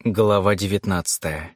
Глава 19.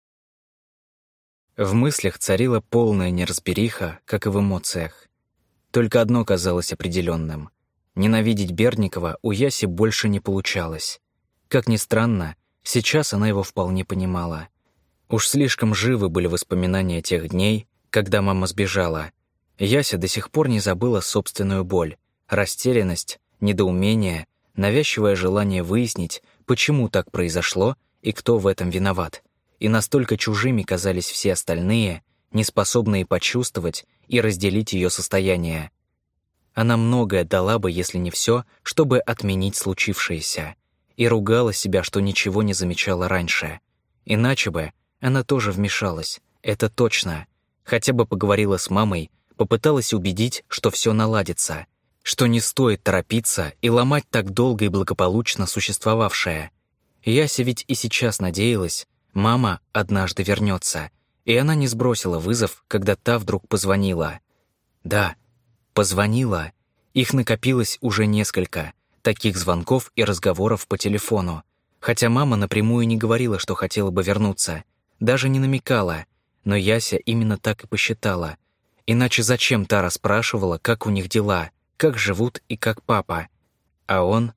В мыслях царила полная неразбериха, как и в эмоциях. Только одно казалось определенным: ненавидеть Бердникова у Яси больше не получалось. Как ни странно, сейчас она его вполне понимала. Уж слишком живы были воспоминания тех дней, когда мама сбежала. Яся до сих пор не забыла собственную боль, растерянность, недоумение, навязчивое желание выяснить, почему так произошло и кто в этом виноват. И настолько чужими казались все остальные, неспособные почувствовать и разделить ее состояние. Она многое дала бы, если не все, чтобы отменить случившееся, и ругала себя, что ничего не замечала раньше. Иначе бы она тоже вмешалась, это точно. Хотя бы поговорила с мамой, попыталась убедить, что все наладится, что не стоит торопиться и ломать так долго и благополучно существовавшее. Яся ведь и сейчас надеялась, мама однажды вернется, и она не сбросила вызов, когда та вдруг позвонила. Да, позвонила. Их накопилось уже несколько, таких звонков и разговоров по телефону. Хотя мама напрямую не говорила, что хотела бы вернуться, даже не намекала, но Яся именно так и посчитала. Иначе зачем та расспрашивала, как у них дела, как живут и как папа? А он...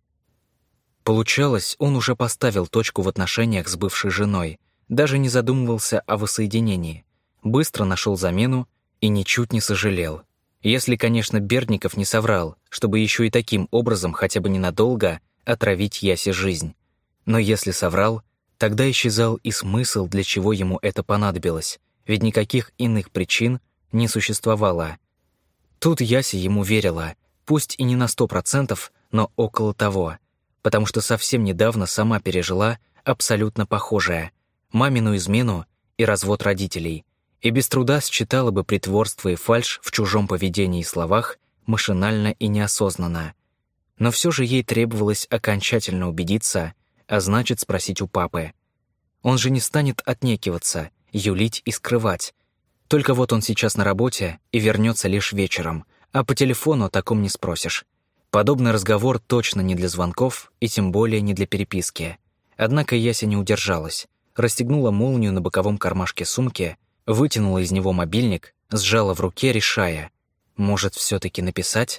Получалось, он уже поставил точку в отношениях с бывшей женой, даже не задумывался о воссоединении, быстро нашел замену и ничуть не сожалел. Если, конечно, Бердников не соврал, чтобы еще и таким образом хотя бы ненадолго отравить Ясе жизнь. Но если соврал, тогда исчезал и смысл, для чего ему это понадобилось, ведь никаких иных причин не существовало. Тут Яся ему верила, пусть и не на 100%, но около того, потому что совсем недавно сама пережила абсолютно похожее — мамину измену и развод родителей, и без труда считала бы притворство и фальшь в чужом поведении и словах машинально и неосознанно. Но все же ей требовалось окончательно убедиться, а значит спросить у папы. Он же не станет отнекиваться, юлить и скрывать. Только вот он сейчас на работе и вернется лишь вечером, а по телефону о таком не спросишь. Подобный разговор точно не для звонков и тем более не для переписки. Однако Яся не удержалась, расстегнула молнию на боковом кармашке сумки, вытянула из него мобильник, сжала в руке, решая, может, все-таки написать?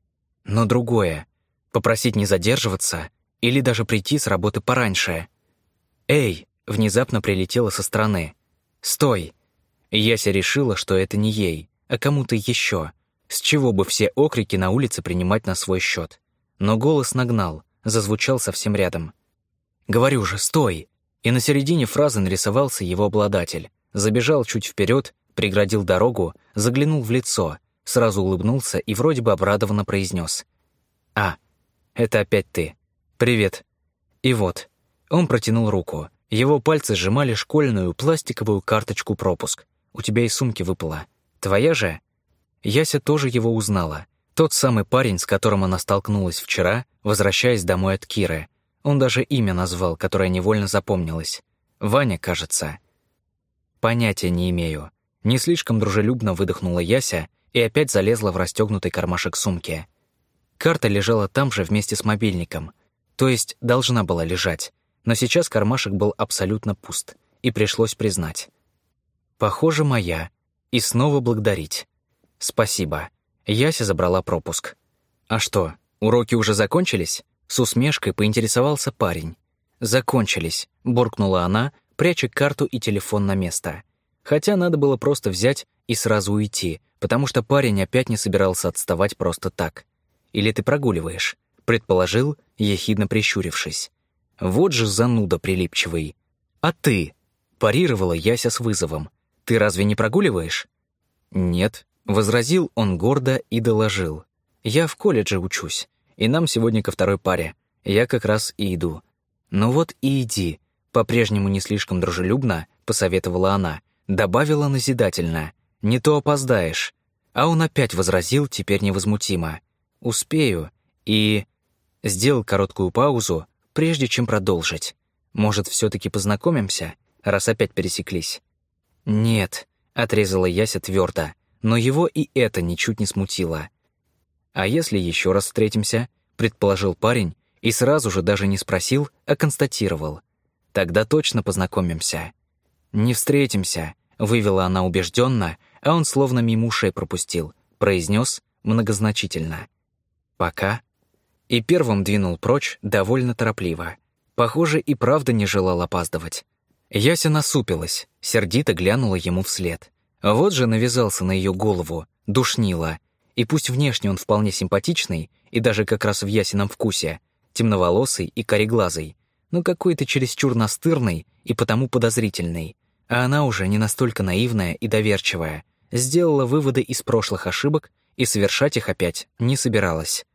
Но другое — попросить не задерживаться или даже прийти с работы пораньше. «Эй!» — внезапно прилетело со стороны. «Стой!» Яся решила, что это не ей, а кому-то еще. С чего бы все окрики на улице принимать на свой счет? Но голос нагнал, зазвучал совсем рядом. «Говорю же, стой!» И на середине фразы нарисовался его обладатель. Забежал чуть вперед, преградил дорогу, заглянул в лицо, сразу улыбнулся и вроде бы обрадованно произнес: «А, это опять ты. Привет». И вот, он протянул руку. Его пальцы сжимали школьную пластиковую карточку пропуск. «У тебя из сумки выпало. Твоя же?» Яся тоже его узнала. Тот самый парень, с которым она столкнулась вчера, возвращаясь домой от Киры. Он даже имя назвал, которое невольно запомнилось. Ваня, кажется. Понятия не имею. Не слишком дружелюбно выдохнула Яся и опять залезла в расстегнутый кармашек сумки. Карта лежала там же вместе с мобильником. То есть должна была лежать. Но сейчас кармашек был абсолютно пуст. И пришлось признать. Похоже, моя. И снова благодарить. «Спасибо». Яся забрала пропуск. «А что, уроки уже закончились?» С усмешкой поинтересовался парень. «Закончились», — буркнула она, пряча карту и телефон на место. Хотя надо было просто взять и сразу уйти, потому что парень опять не собирался отставать просто так. «Или ты прогуливаешь?» — предположил, ехидно прищурившись. «Вот же зануда прилипчивый». «А ты?» — парировала Яся с вызовом. «Ты разве не прогуливаешь?» «Нет», — возразил он гордо и доложил. «Я в колледже учусь, и нам сегодня ко второй паре. Я как раз и иду». «Ну вот и иди», — по-прежнему не слишком дружелюбно посоветовала она, добавила назидательно. «Не то опоздаешь». А он опять возразил теперь невозмутимо. «Успею». И сделал короткую паузу, прежде чем продолжить. «Может, все-таки познакомимся, раз опять пересеклись?» «Нет», — отрезала Яся твердо. Но его и это ничуть не смутило. «А если еще раз встретимся?» — предположил парень и сразу же даже не спросил, а констатировал. Тогда точно познакомимся». «Не встретимся», — вывела она убежденно, а он словно мимо ушей пропустил, произнес многозначительно. «Пока». И первым двинул прочь довольно торопливо. Похоже, и правда не желал опаздывать. Яся насупилась, сердито глянула ему вслед. Вот же навязался на ее голову, душнило. И пусть внешне он вполне симпатичный, и даже как раз в Ясином вкусе, темноволосый и кореглазый, но какой-то чересчур настырный и потому подозрительный. А она уже не настолько наивная и доверчивая, сделала выводы из прошлых ошибок и совершать их опять не собиралась.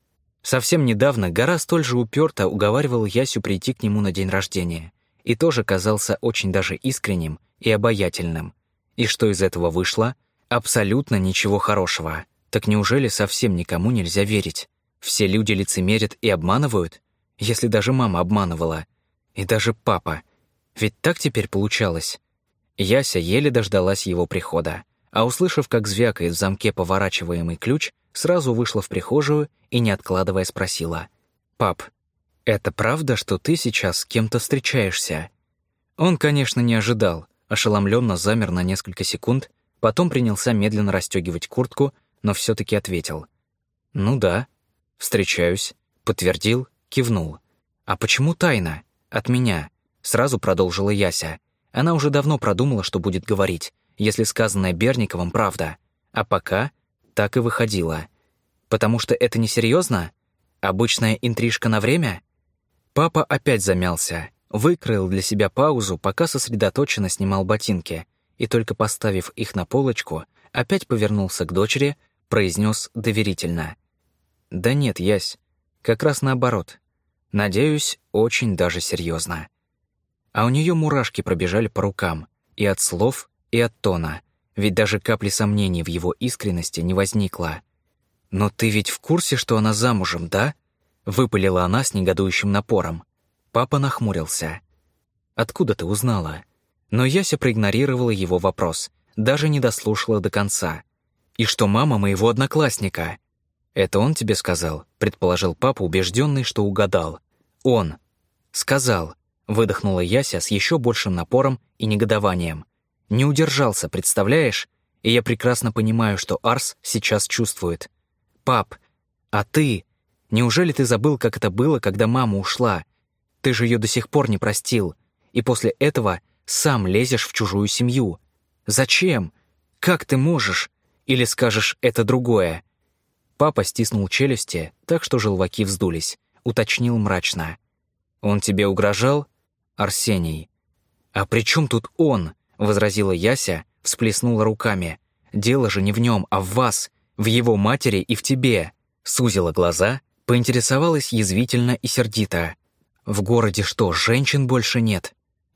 Совсем недавно Гора столь же уперто уговаривал Ясю прийти к нему на день рождения, и тоже казался очень даже искренним и обаятельным. И что из этого вышло? Абсолютно ничего хорошего. Так неужели совсем никому нельзя верить? Все люди лицемерят и обманывают? Если даже мама обманывала. И даже папа. Ведь так теперь получалось. Яся еле дождалась его прихода, а услышав, как звякает в замке поворачиваемый ключ, сразу вышла в прихожую и, не откладывая, спросила: «Пап, это правда, что ты сейчас с кем-то встречаешься?» Он, конечно, не ожидал, ошеломленно замер на несколько секунд, потом принялся медленно расстегивать куртку, но все-таки ответил: «Ну да, встречаюсь», подтвердил, кивнул. «А почему тайна? От меня?» Сразу продолжила Яся. Она уже давно продумала, что будет говорить, если сказанное Берниковым правда. А пока так и выходило. Потому что это несерьезно? Обычная интрижка на время? Папа опять замялся, выкроил для себя паузу, пока сосредоточенно снимал ботинки, и только поставив их на полочку, опять повернулся к дочери, произнес доверительно: «Да нет, Ясь, как раз наоборот. Надеюсь, очень даже серьезно». А у нее мурашки пробежали по рукам, и от слов, и от тона, ведь даже капли сомнений в его искренности не возникло. «Но ты ведь в курсе, что она замужем, да?» — выпалила она с негодующим напором. Папа нахмурился. «Откуда ты узнала?» Но Яся проигнорировала его вопрос, даже не дослушала до конца. «И что мама моего одноклассника?» «Это он тебе сказал?» — предположил папа, убежденный, что угадал. «Он. Сказал», — выдохнула Яся с еще большим напором и негодованием. «Не удержался, представляешь? И я прекрасно понимаю, что Арс сейчас чувствует. Пап, а ты? Неужели ты забыл, как это было, когда мама ушла? Ты же ее до сих пор не простил. И после этого сам лезешь в чужую семью. Зачем? Как ты можешь? Или скажешь это другое?» Папа стиснул челюсти, так что желваки вздулись, уточнил мрачно: «Он тебе угрожал, Арсений?» «А при чем тут он?» — возразила Яся, всплеснула руками. «Дело же не в нем, а в вас, в его матери и в тебе». Сузила глаза, поинтересовалась язвительно и сердито: «В городе что, женщин больше нет?»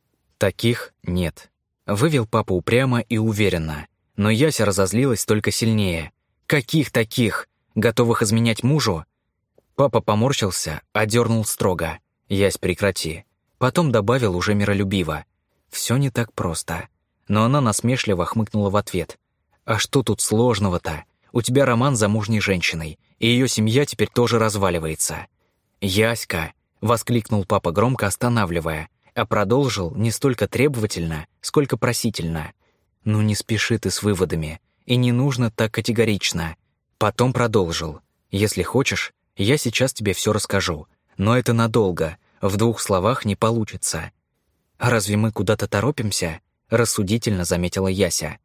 «Таких нет», — вывел папа упрямо и уверенно. Но Яся разозлилась только сильнее. «Каких таких? Готовых изменять мужу?» Папа поморщился, одернул строго: «Ясь, прекрати». Потом добавил уже миролюбиво: «Все не так просто». Но она насмешливо хмыкнула в ответ: «А что тут сложного-то? У тебя роман с замужней женщиной, и ее семья теперь тоже разваливается». «Яська!» — воскликнул папа громко, останавливая, а продолжил не столько требовательно, сколько просительно: «Ну не спеши ты с выводами, и не нужно так категорично». Потом продолжил: «Если хочешь, я сейчас тебе все расскажу, но это надолго, в 2 словах не получится». «А разве мы куда-то торопимся?» — рассудительно заметила Яся.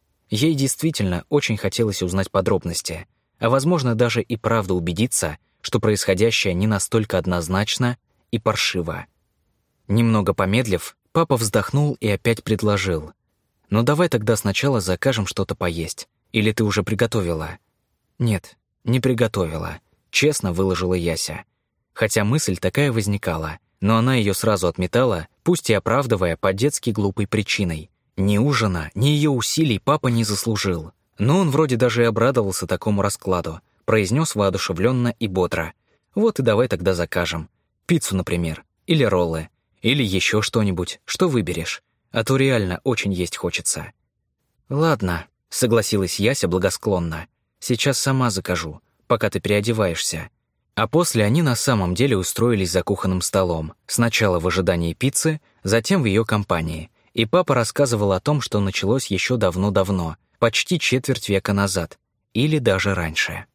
Ей действительно очень хотелось узнать подробности, а, возможно, даже и правда убедиться, что происходящее не настолько однозначно и паршиво. Немного помедлив, папа вздохнул и опять предложил: «Ну давай тогда сначала закажем что-то поесть. Или ты уже приготовила?» «Нет, не приготовила», — честно выложила Яся. Хотя мысль такая возникала, но она ее сразу отметала, пусть и оправдывая по-детски глупой причиной. Ни ужина, ни ее усилий папа не заслужил. Но он вроде даже и обрадовался такому раскладу, произнес воодушевленно и бодро: «Вот и давай тогда закажем. Пиццу, например, или роллы, или еще что-нибудь, что выберешь, а то реально очень есть хочется». «Ладно», — согласилась Яся благосклонно. «Сейчас сама закажу, пока ты переодеваешься. А после они на самом деле устроились за кухонным столом, сначала в ожидании пиццы, затем в ее компании. И папа рассказывал о том, что началось еще давно-давно, почти четверть века назад, или даже раньше.